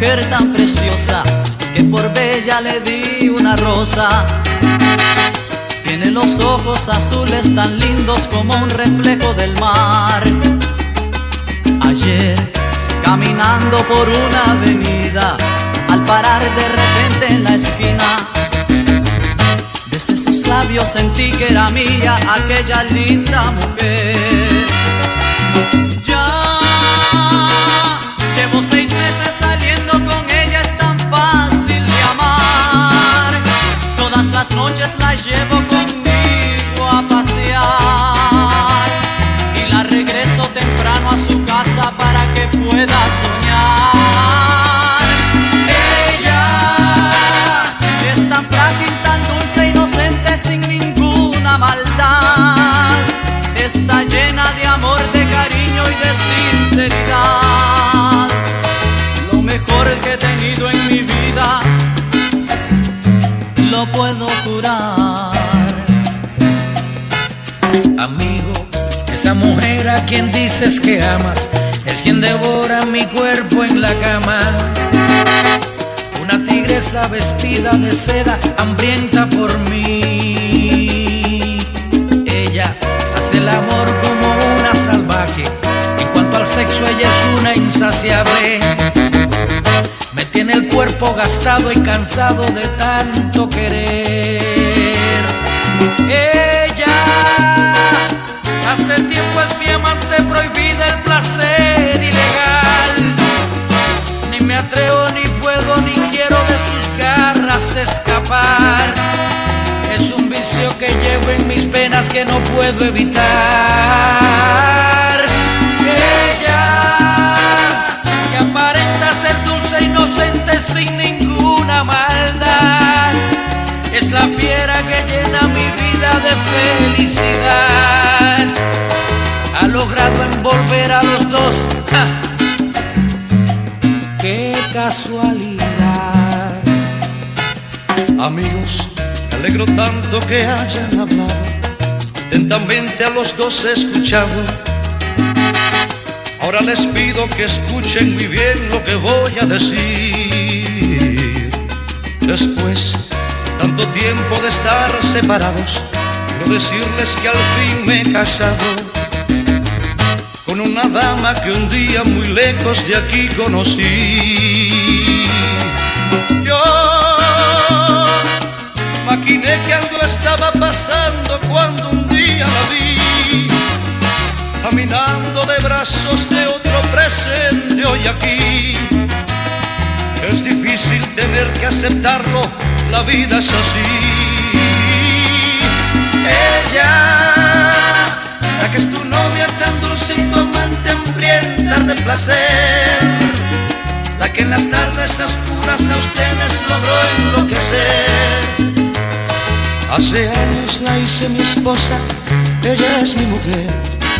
mujer tan preciosa que por bella le di una rosa. Tiene los ojos azules tan lindos como un reflejo del mar. Ayer, caminando por una avenida, al parar de repente en la esquina, desde sus labios sentí que era mía aquella linda mujer. Ya llevo 6 meses saliendo con ella, es tan fácil de amar. Todas las noches la llevo conmigo a pasear y la regreso temprano a su casa para que pueda soñar. Ella es tan frágil, tan dulce, inocente, sin ninguna maldad. Está llena de amor, de cariño y de sinceridad. Lo mejor que he tenido en mi vida, lo puedo jurar. Amigo, esa mujer a quien dices que amas es quien devora mi cuerpo en la cama. Una tigresa vestida de seda, hambrienta por mí. Ella hace el amor como una salvaje. En cuanto al sexo, ella es una insaciable. Me tiene el cuerpo gastado y cansado de tanto querer. Ella hace tiempo es mi amante prohibida, el placer ilegal. Ni me atrevo, ni puedo, ni quiero de sus garras escapar. Es un vicio que llevo en mis venas que no puedo evitar. Ella, que aparenta ser dulce, inocente, sin ninguna maldad, es la fiera que llena mi vida de felicidad. Ha logrado envolver a los dos. ¡Ja! ¡Qué casualidad! Amigos, me alegro tanto que hayan hablado. Atentamente a los dos he escuchado. Ahora les pido que escuchen muy bien lo que voy a decir. Después tanto tiempo de estar separados, quiero decirles que al fin me he casado con una dama que un día muy lejos de aquí conocí. Yo maquiné que algo estaba pasando cuando un día la vi, caminando de brazos de otro presente hoy aquí. Es difícil tener que aceptarlo, la vida es así. Ella, la que es tu novia tan dulce y tu amante hambrienta de placer, la que en las tardes oscuras a ustedes logró enloquecer. Hace años la hice mi esposa, ella es mi mujer.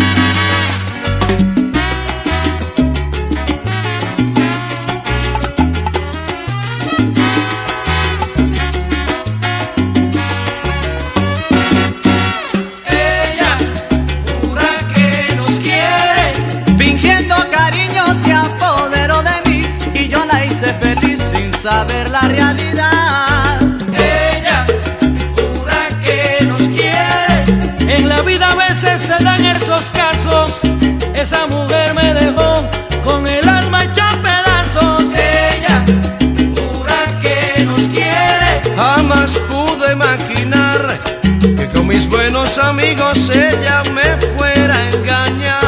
Saber la realidad. Ella jura que nos quiere. En la vida a veces se dan esos casos. Esa mujer me dejó con el alma hecha pedazos. Ella jura que nos quiere. Jamás pude imaginar que con mis buenos amigos ella me fuera a engañar.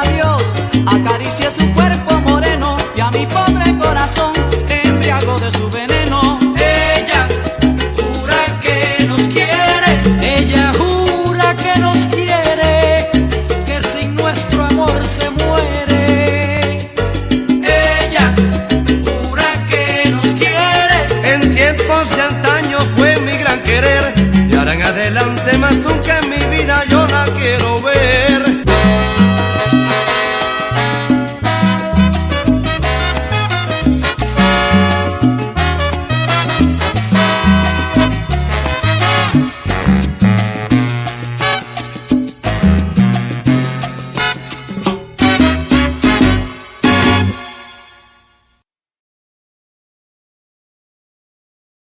Acaricia su cuerpo moreno y a mi pobre corazón embriago de su beso.